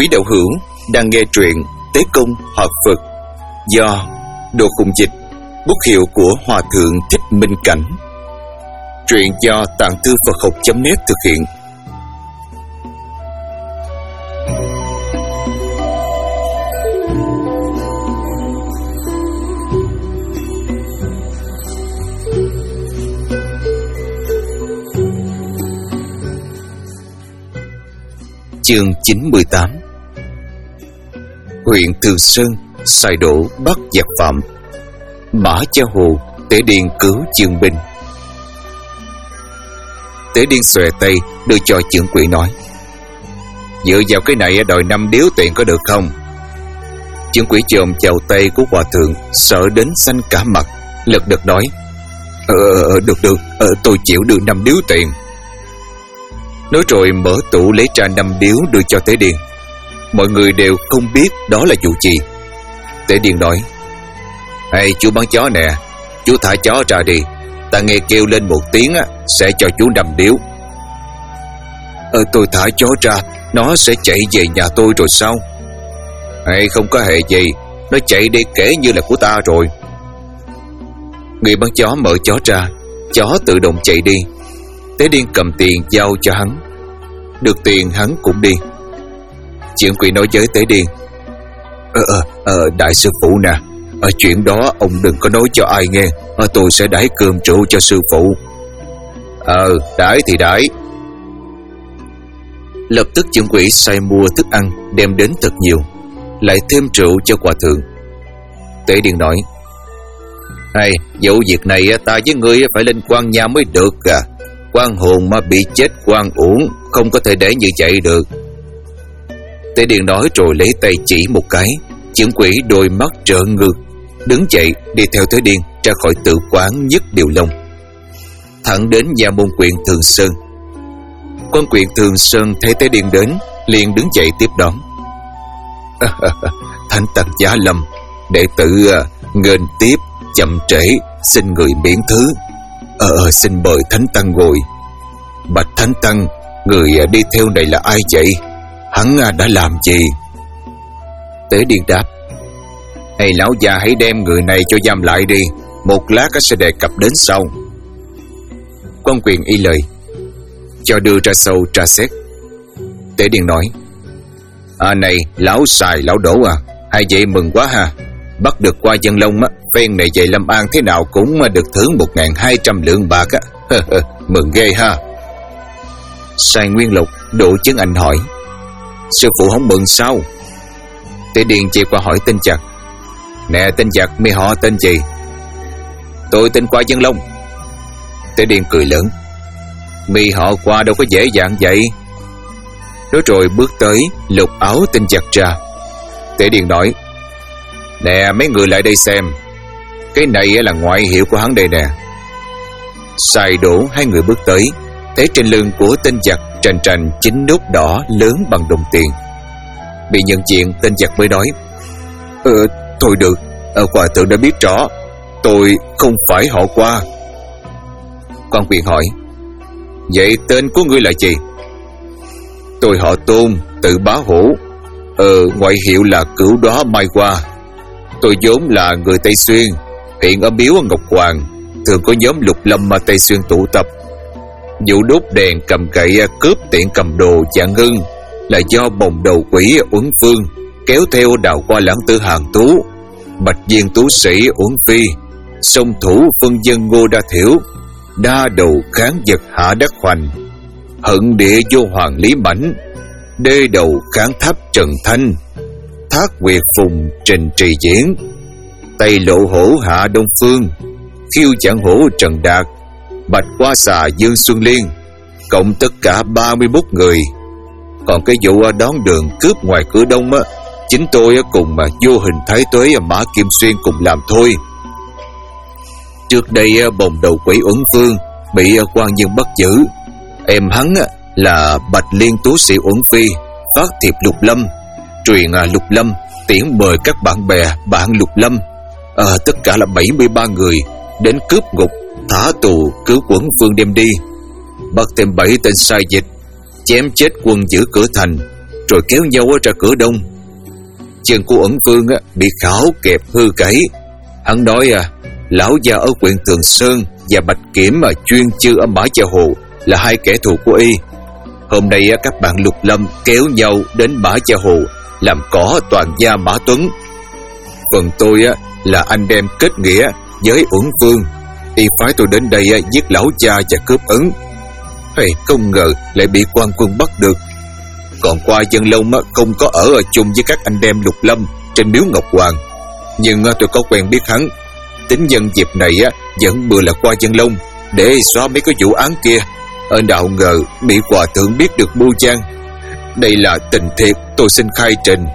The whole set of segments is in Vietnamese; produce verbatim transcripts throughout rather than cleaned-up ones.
Quý đạo hữu đang nghe truyện Tế Công Hợp Phật do Đồ Khùng Dịch, bút hiệu của Hòa Thượng Thích Minh Cảnh. Truyện do Tạng Thư Phật Học chấm net thực hiện. Chương chín mươi tám. Huyện Thường Sơn sai đổ bắt giặc phạm, Mã Cha Hồ Tế Điền cứu Chương Binh. Tế Điền xòe tay đưa cho trưởng quỹ nói: dựa vào cái này đòi năm điếu tiền có được không? Trưởng quỹ chồm chào tay của hòa thượng, sợ đến xanh cả mặt, lật đật nói: Ờ được được, ờ, tôi chịu đưa năm điếu tiền. Nói rồi mở tủ lấy ra năm điếu đưa cho Tế Điền. Mọi người đều không biết đó là vụ gì. Tế Điền nói: Hay chú bán chó nè, chú thả chó ra đi, ta nghe kêu lên một tiếng á, sẽ cho chú năm điếu. Ờ tôi thả chó ra, nó sẽ chạy về nhà tôi rồi sao? Hay không có hề gì, nó chạy đi kể như là của ta rồi. Người bán chó mở chó ra, chó tự động chạy đi. Tế Điền cầm tiền giao cho hắn. Được tiền hắn cũng đi. Trưởng quỹ nói với Tế Điền: Ờ ờ ờ đại sư phụ nè, ở chuyện đó ông đừng có nói cho ai nghe, ờ, tôi sẽ đãi cơm rượu cho sư phụ. Ờ đãi thì đãi. Lập tức trưởng quỹ sai mua thức ăn đem đến thật nhiều, lại thêm rượu cho hòa thượng. Tế Điền nói: Hay vụ việc này ta với ngươi phải lên quan nhà mới được à. Quan hồn mà bị chết quan uổng, không có thể để như vậy được. Tế Điền nói rồi lấy tay chỉ một cái. Trưởng quỹ đôi mắt trợn ngược, đứng dậy đi theo Tế Điền ra khỏi tự quán Nhất Điều Long, thẳng đến nhà môn quyện Thường Sơn. Quan quyện Thường Sơn thấy Tế Điền đến, liền đứng dậy tiếp đón. Thánh Tăng Giá Lâm, đệ tử nghênh tiếp, chậm trễ xin người miễn thứ. Ờ xin mời Thánh Tăng ngồi. Bạch Thánh Tăng, người đi theo này là ai vậy? Hắn đã làm gì? Tế Điền đáp: Hay lão già hãy đem người này cho giam lại đi, một lát sẽ đề cập đến sau. Quan quyền y lời, cho đưa ra sâu tra xét. Tế Điền nói: À này lão xài lão đổ à, hay vậy mừng quá ha. Bắt được qua Dân Long á, phen này về Lâm An thế nào cũng được thưởng một ngàn hai trăm lượng bạc á. Mừng ghê ha. Sai Nguyên Lộc Đỗ Chấn Anh hỏi: Sư phụ không mừng sao? Tế Điền chạy qua hỏi tên giặc: Nè tên giặc, mày họ tên gì? Tôi tên Qua Dân Long. Tế Điền cười lớn: Mày họ Qua đâu có dễ dàng vậy. Nói rồi bước tới lục áo tên giặc ra. Tế Điền nói: Nè mấy người lại đây xem, cái này là ngoại hiệu của hắn đây nè. Sai Đổ hai người bước tới, thấy trên lưng của tên giặc trành trành chín nốt đỏ lớn bằng đồng tiền. Bị nhận diện, tên giặc mới nói: Ờ thôi được, ờ, hòa thượng đã biết rõ, tôi không phải họ Qua. Quan quyền hỏi: Vậy tên của ngươi là gì? Tôi họ Tôn, tự Bá Hổ, ờ ngoại hiệu là Cửu Đóa Mai Hoa. Tôi vốn là người Tây Xuyên, hiện ở miếu Ngọc Hoàng, thường có nhóm Lục Lâm mà Tây Xuyên tụ tập. Vụ đốt đèn cầm gậy cướp tiệm cầm đồ Dạ Ngân là do bồng đầu quỷ Uẩn Phương kéo theo đào qua lãng tử Hàn Tú, bạch viên tú sĩ Uẩn Phi, song thủ phân dân Ngô Đa Thiểu, đa đầu kháng vật Hạ Đắc Hoành, hận địa vô Hoàng Lý Mãnh, đê đầu kháng tháp Trần Thanh, thác Nguyệt Phùng Trình Trì Diễn, Tây Lộ Hổ Hạ Đông Phương, khiêu giảng hổ Trần Đạt, bạch qua xà Dương Xuân Liên, cộng tất cả ba mươi mốt người. Còn cái vụ đón đường cướp ngoài cửa Đông á, chính tôi cùng mà vô hình thái tuế Mã Kim Xuyên cùng làm thôi. Trước đây bồng đầu quỷ Uẩn Phương bị quan nhân bắt giữ, em hắn là bạch liên tú sĩ Uẩn Phi phát thiệp Lục Lâm, truyền Lục Lâm tiễn mời các bạn bè bạn Lục Lâm, à, tất cả là bảy mươi ba người đến cướp ngục, thả tù cứu Uẩn Phương đem đi. Bắt thêm bảy tên sai dịch, chém chết quân giữ cửa thành, rồi kéo nhau ra cửa đông. Chân của Ẩn Vương bị khảo kẹp hư cãi. Hắn nói à, lão gia ở huyện Tường Sơn và Bạch Kiểm mà chuyên chư ở Mã Gia Hồ là hai kẻ thù của y. Hôm nay các bạn Lục Lâm kéo nhau đến Mã Gia Hồ làm cỏ toàn gia Mã Tuấn. Phần tôi là anh em kết nghĩa với Uẩn Vương, y phái tôi đến đây giết lão cha và cướp Ấn. Hey, không ngờ lại bị quan quân bắt được. Còn Qua Dân Long không có ở chung với các anh em Lục Lâm trên miếu Ngọc Hoàng, nhưng tôi có quen biết hắn. Tính nhân dịp này vẫn bừa là Qua Dân Long để xóa mấy cái vụ án kia. Ở đạo ngờ bị hòa thượng biết được mưu trang. Đây là tình thiệt, tôi xin khai trình.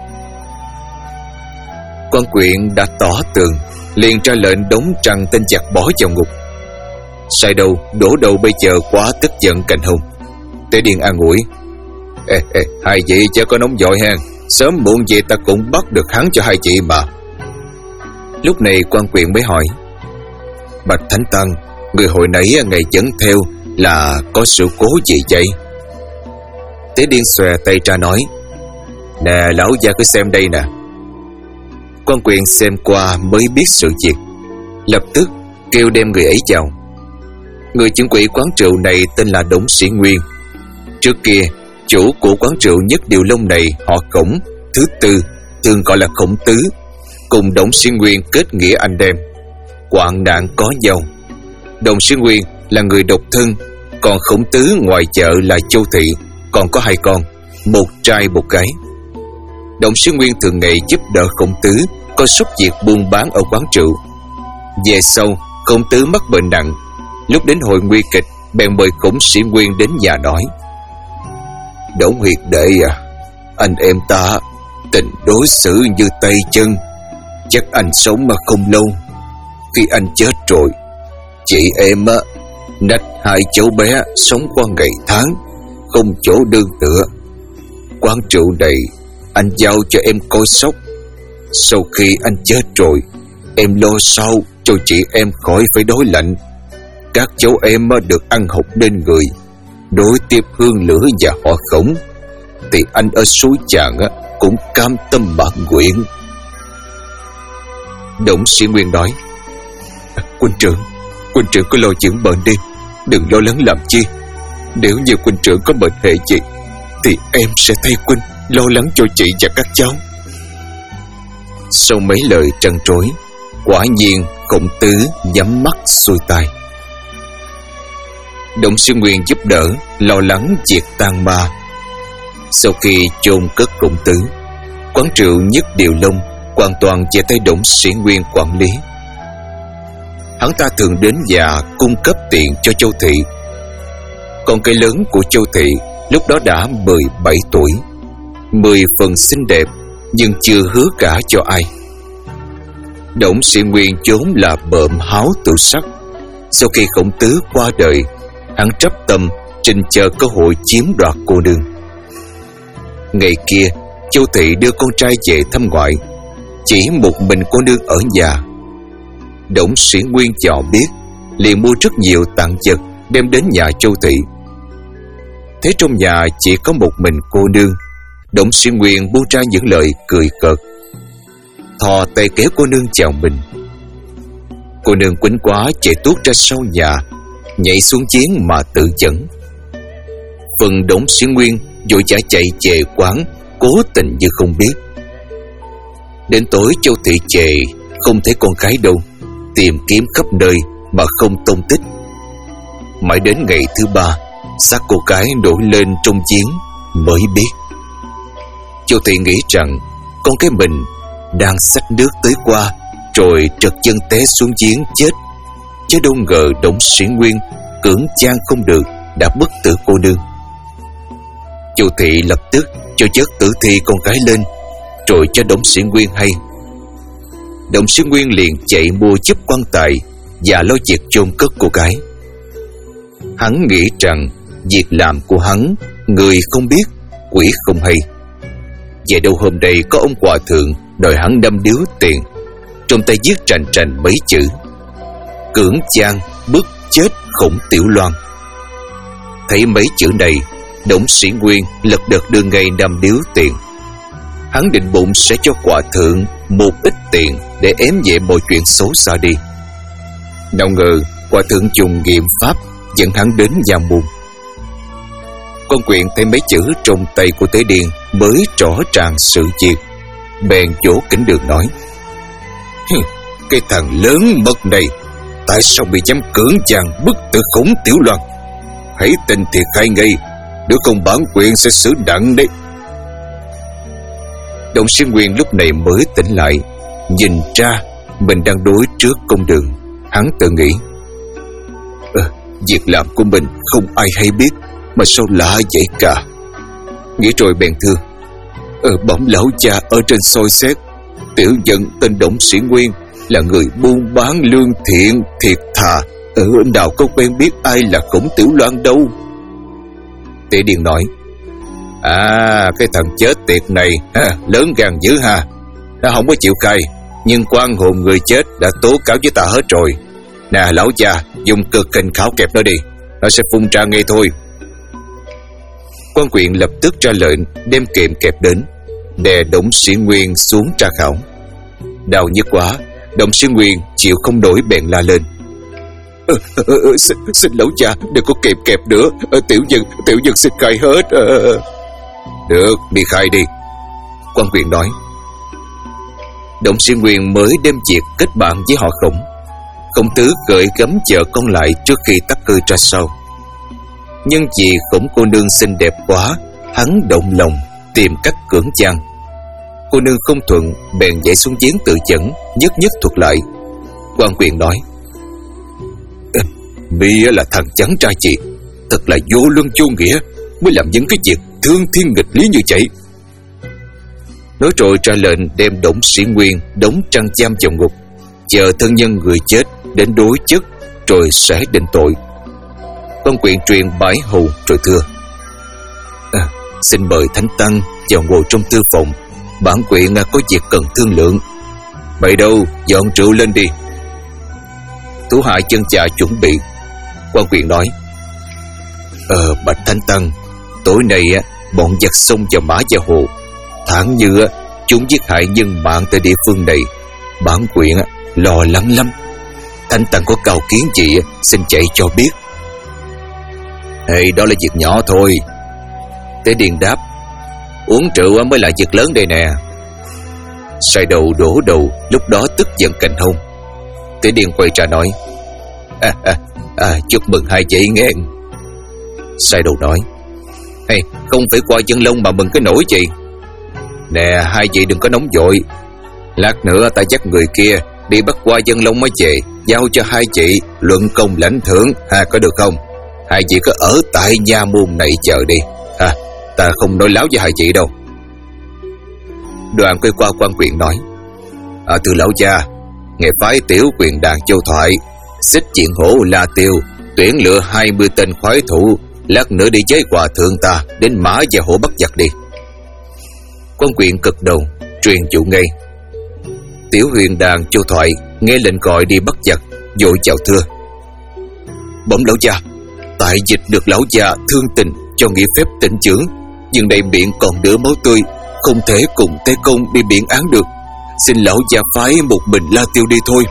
Quan quyện đã tỏ tường, liền ra lệnh đóng trăng tên giặc bỏ vào ngục. Sai đâu đổ đâu bây giờ quá tức giận Cành Hùng. Tế Điền an ủi: ê, ê, hai vị chớ có nóng vội ha, sớm muộn gì ta cũng bắt được hắn cho hai chị mà. Lúc này quan quyện mới hỏi: Bạch Thánh Tăng, người hồi nãy ngày dẫn theo là có sự cố gì vậy? Tế Điền xòe tay ra nói: nè lão gia cứ xem đây nè. Quan quyện xem qua mới biết sự việc, lập tức kêu đem người ấy vào. Người chuẩn quỹ quán rượu này tên là Đổng Sĩ Nguyên. Trước kia chủ của quán rượu Nhất Điều Long này họ Khổng, thứ tư, thường gọi là Khổng Tứ, cùng Đổng Sĩ Nguyên kết nghĩa anh em, hoạn nạn có nhau. Đổng Sĩ Nguyên là người độc thân, còn Khổng Tứ ngoài vợ là Châu Thị còn có hai con, một trai một gái. Đổng Sĩ Nguyên thường ngày giúp đỡ Khổng Tứ có sốc việc buôn bán ở quán rượu. Về sau Khổng Tứ mắc bệnh nặng, lúc đến hồi nguy kịch bèn mời Khổng Sĩ Nguyên đến nhà nói: Đổng Huyệt đệ à, anh em ta tình đối xử như tay chân, chắc anh sống mà không lâu. Khi anh chết rồi, chị em á nách hai cháu bé sống qua ngày tháng, không chỗ đương tựa. Quán rượu này anh giao cho em coi sóc. Sau khi anh chết rồi, em lo sao cho chị em khỏi phải đói lạnh. Các cháu em được ăn học nên người, đối tiếp Hương Lửa và họ Khổng, thì anh ở suối Chàng cũng cam tâm mãn nguyện. Đổng Sĩ Nguyên nói: Huynh trưởng, huynh trưởng cứ lo dưỡng bệnh đi, đừng lo lắng làm chi. Nếu như huynh trưởng có bệnh hệ gì thì em sẽ thay huynh lo lắng cho chị và các cháu. Sau mấy lời trăn trối, quả nhiên Khổng Tứ nhắm mắt xuôi tai. Đổng Sĩ Nguyên giúp đỡ lo lắng diệt tang ma. Sau khi chôn cất Khổng Tứ, quán rượu Nhất Điều Long hoàn toàn về tay Đổng Sĩ Nguyên quản lý. Hắn ta thường đến nhà cung cấp tiền cho Châu Thị. Con cái lớn của Châu Thị lúc đó đã mười bảy tuổi, mười phần xinh đẹp nhưng chưa hứa gả cho ai. Đổng Sĩ Nguyên vốn là bợm háo tự sắc. Sau khi Khổng Tứ qua đời, hắn trắp tâm trình chờ cơ hội chiếm đoạt cô nương. Ngày kia Châu Thị đưa con trai về thăm ngoại, chỉ một mình cô nương ở nhà. Đổng Sĩ Nguyên dò biết, liền mua rất nhiều tặng vật đem đến nhà Châu Thị. Thế trong nhà chỉ có một mình cô nương, Đổng Sĩ Nguyên buông ra những lời cười cợt, thò tay kéo cô nương chào mình. Cô nương quýnh quá chạy tuốt ra sau nhà, nhảy xuống giếng mà tự dẫn. Phần Đổng Sĩ Nguyên vội vã chạy về quán, cố tình như không biết. Đến tối Châu Thị về không thấy con gái đâu, tìm kiếm khắp nơi mà không tung tích. Mãi đến ngày thứ ba, xác cô gái nổi lên trong giếng mới biết. Châu Thị nghĩ rằng con cái mình đang xách nước tới qua rồi trật chân té xuống giếng chết, chứ đâu ngờ Đổng Sĩ Nguyên cưỡng gian không được đã bức tử cô nương. Châu Thị lập tức cho vớt tử thi con gái lên rồi cho Đổng Sĩ Nguyên hay. Đổng Sĩ Nguyên liền chạy mua giúp quan tài và lo việc chôn cất cô gái. Hắn nghĩ rằng việc làm của hắn người không biết, quỷ không hay. Vậy đâu hôm nay có ông hòa thượng đòi hắn năm điếu tiền, trong tay viết trành trành mấy chữ: cưỡng gian bức chết Khổng Tiểu Loan. Thấy mấy chữ này, Đổng Sĩ Nguyên lật đật đưa ngay năm điếu tiền. Hắn định bụng sẽ cho quả thượng một ít tiền để ém nhẹ mọi chuyện xấu xa đi. Nào ngờ quả thượng dùng nghiệm pháp dẫn hắn đến nhà môn. Con Quyện thấy mấy chữ trong tay của Tế Điền mới rõ ràng sự việc, bèn vỗ kính đường nói: Cái thằng lớn mật này, tại sao bị dám cưỡng chàng bức tử khống Tiểu Loan? Hãy tin thiệt khai ngay, nếu không bản Quyện sẽ xử nặng đấy. Đổng Sĩ Nguyên lúc này mới tỉnh lại, nhìn ra mình đang đối trước công đường. Hắn tự nghĩ: ờ, việc làm của mình không ai hay biết, mà sao lạ vậy cả. Nghĩ rồi bèn thưa: Ờ, bẩm lão cha ở trên soi xét, tiểu nhân tên Đổng Sĩ Nguyên là người buôn bán lương thiện thiệt thà, ở nào có quen biết ai là Khổng Tiểu Loan đâu. Tế Điền nói: À, cái thằng chết tiệt này ha, lớn gan dữ ha. Nó không có chịu khai, nhưng quan hồn người chết đã tố cáo với ta hết rồi. Nè lão cha, dùng cực hình khảo kẹp nó đi, nó sẽ phun ra ngay thôi. Quan Quyện lập tức ra lệnh đem kiệm kẹp đến, đè Đổng Sĩ Nguyên xuống tra khảo. Đau nhức quá, Đổng Sĩ Nguyên chịu không nổi bèn la lên: ờ, ờ, ờ, xin, xin lão cha đừng có kẹp kẹp nữa, ờ, tiểu nhân tiểu nhân xin khai hết. ờ. Được, đi khai đi, Quan Quyện nói. Đổng Sĩ Nguyên mới đem việc kết bạn với họ Khổng. Khổng tứ gợi gắm vợ con lại trước khi tắc cư ra sau. Nhưng vì Khổng cô nương xinh đẹp quá, hắn động lòng tìm cách cưỡng gian. Cô nương không thuận, bèn nhảy xuống giếng tự chẩn, nhất nhất thuật lại. Quan Quyện nói: Mi là thằng trắng trai chị, thật là vô luân vô nghĩa, mới làm những cái việc thương thiên nghịch lý như vậy. Nói rồi ra lệnh đem Đổng Sĩ Nguyên đóng trăng giam vào ngục, chờ thân nhân người chết đến đối chất rồi sẽ định tội. Quan Quyện truyền bái hầu rồi thưa: à, Xin mời Thánh Tăng vào ngồi trong tư phòng, bản Quyện có việc cần thương lượng. Bậy đâu, dọn rượu lên đi. Thủ hạ chân chà chuẩn bị. Quan Quyện nói: Ờ, bạch Thánh Tăng, tối nay bọn giặc xông vào Mã Gia Hồ, thẳng như chúng giết hại nhân mạng tại địa phương này, bản Quyện lo lắng lắm. Thánh Tăng có cao kiến gì xin chạy cho biết. Ê, đó là việc nhỏ thôi. Tế Điền đáp: Uống rượu mới là việc lớn đây nè. Sai đầu đổ đầu lúc đó tức giận cành hông. Tế Điền quay ra nói: à, à, à, Chúc mừng hai chị nghe. Sai đầu nói: Hey, không phải qua Dân Long mà mừng cái nỗi gì. Nè, hai chị đừng có nóng vội. Lát nữa ta dắt người kia đi bắt qua Dân Long mới về, giao cho hai chị luận công lãnh thưởng, ha, có được không? Hai chị cứ ở tại nhà môn này chờ đi, ha, ta không nói láo với hai chị đâu. Đoàn quay qua Quan Quyện nói: à, Thưa lão cha, ngài phái tiểu quyền đàn Châu Thoại xích chuyện hổ La Tiêu, tuyển lựa hai mươi tên khoái thủ, lát nữa đi với hòa thượng ta đến Mã Gia Hổ bắt giặc đi. Quan Quyện cực đầu truyền dụ ngay. Tiểu huyền đàn Châu Thoại nghe lệnh gọi đi bắt giặc, vội chào thưa: Bẩm lão cha, tại dịch được lão già thương tình cho nghỉ phép tịnh dưỡng, nhưng đây miệng còn đỡ máu tươi, không thể cùng Tế Công đi biện án được, xin lão già phái một mình La Tiêu đi thôi.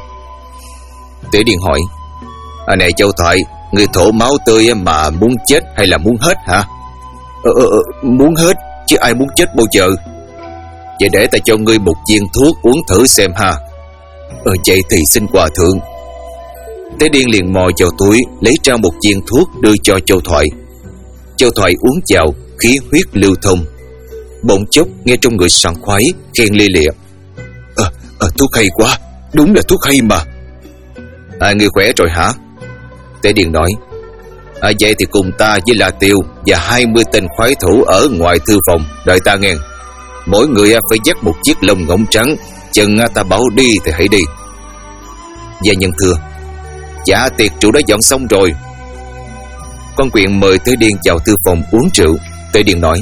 Tế Điền hỏi: à, Này Châu Thoại, người thổ máu tươi mà muốn chết hay là muốn hết hả? Ờ, ờ, muốn hết, chứ ai muốn chết bao giờ. Vậy để ta cho ngươi một viên thuốc uống thử xem ha. Ờ, vậy thì xin hòa thượng. Tế Điền liền mò vào túi lấy ra một viên thuốc đưa cho Châu Thoại. Châu Thoại uống vào, khí huyết lưu thông. Bỗng chốc nghe trong người sảng khoái, khen lia lịa: Ờ, ờ, thuốc hay quá, đúng là thuốc hay mà. À, ngươi khỏe rồi hả? Tế Điền nói: à, Vậy thì cùng ta với La Tiêu và hai mươi tên khoái thủ ở ngoài thư phòng đợi ta nghe. Mỗi người phải dắt một chiếc lông ngỗng trắng, chừng ta bảo đi thì hãy đi. Gia nhân thưa: Dạ, tiệc rượu đã dọn xong rồi. Quan Quyện mời Tế Điền vào thư phòng uống rượu. Tế Điền nói: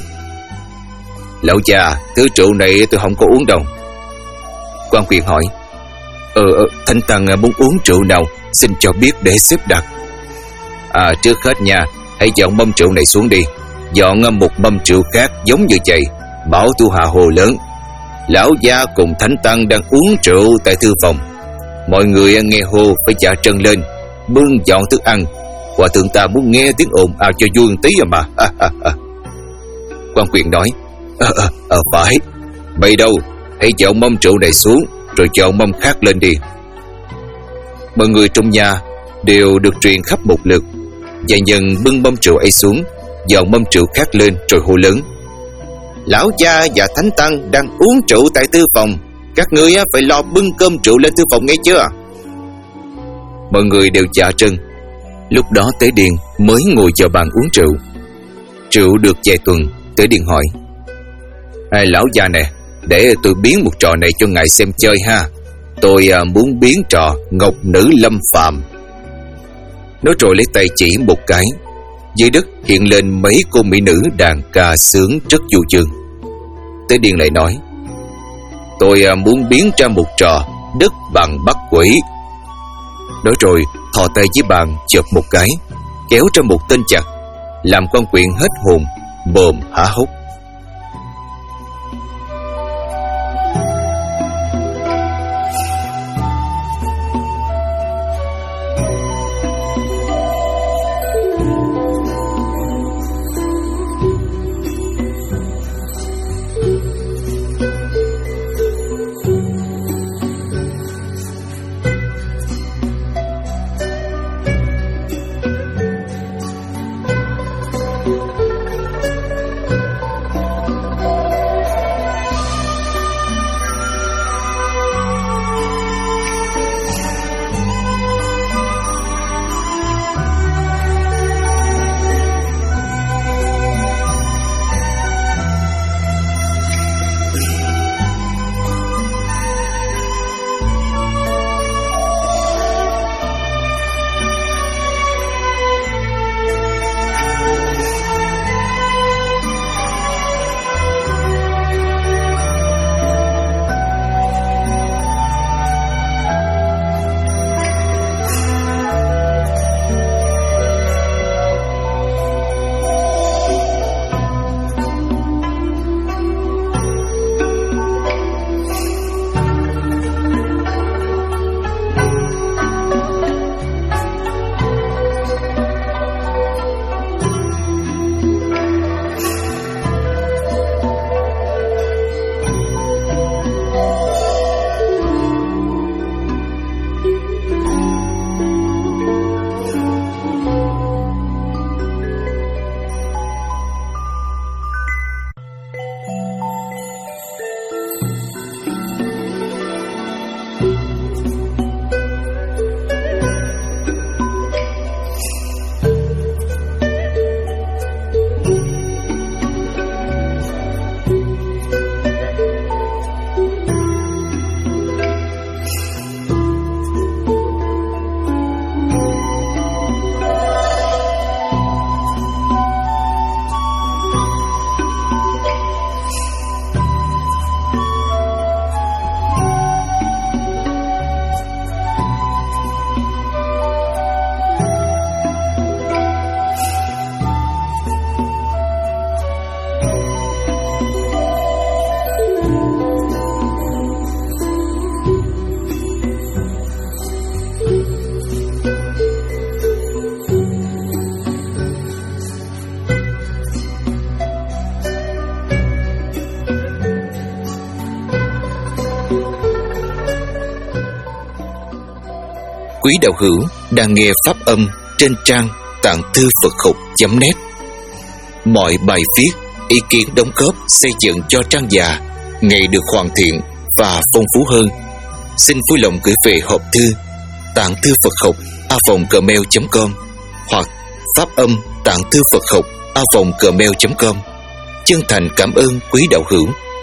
Lão già, thứ rượu này tôi không có uống đâu. Quan Quyện hỏi: Ờ, Thánh Tăng muốn uống rượu nào, xin cho biết để xếp đặt. À, trước hết nha, hãy dọn mâm rượu này xuống đi, dọn một mâm rượu khác giống như vậy, bảo tu hạ hồ lớn: lão gia cùng thánh tăng đang uống rượu tại thư phòng. Mọi người nghe hô phải chả trân lên, bưng dọn thức ăn. Hòa thượng ta muốn nghe tiếng ồn ào cho vui tí mà. Quan Quyền nói: Ờ, ờ, ờ phải. Bây đâu, hãy dọn mâm rượu này xuống, rồi dọn mâm khác lên đi. Mọi người trong nhà đều được truyền khắp một lượt. Gia nhân bưng mâm rượu ấy xuống, dọn mâm rượu khác lên, rồi hô lớn: lão gia và thánh tăng đang uống rượu tại thư phòng, các ngươi phải lo bưng cơm rượu lên thư phòng nghe chưa? Mọi người đều dạ trân. Lúc đó Tế Điền mới ngồi vào bàn uống rượu. Rượu được vài tuần, Tế Điền hỏi: à, lão gia nè, để tôi biến một trò này cho ngài xem chơi ha. Tôi à, muốn biến trò Ngọc Nữ Lâm Phàm. Nói rồi lấy tay chỉ một cái, dưới đất hiện lên mấy cô mỹ nữ đàn ca sướng rất du dương. Tế Điền lại nói: tôi à, muốn biến ra một trò đất bằng bắt quỷ. Nói rồi thò tay dưới bàn chợp một cái, kéo ra một tên chặt, làm Quan Quyền hết hồn, bồm há hốc. Quý đạo hữu đang nghe pháp âm trên trang tạng thư Phật học chấm net. Mọi bài viết, ý kiến đóng góp xây dựng cho trang già ngày được hoàn thiện và phong phú hơn. Xin vui lòng gửi về hộp thư tạng thư Phật học a vòng gmail chấm com hoặc pháp âm tạng thư Phật học a vòng gmail chấm com. Chân thành cảm ơn quý đạo hữu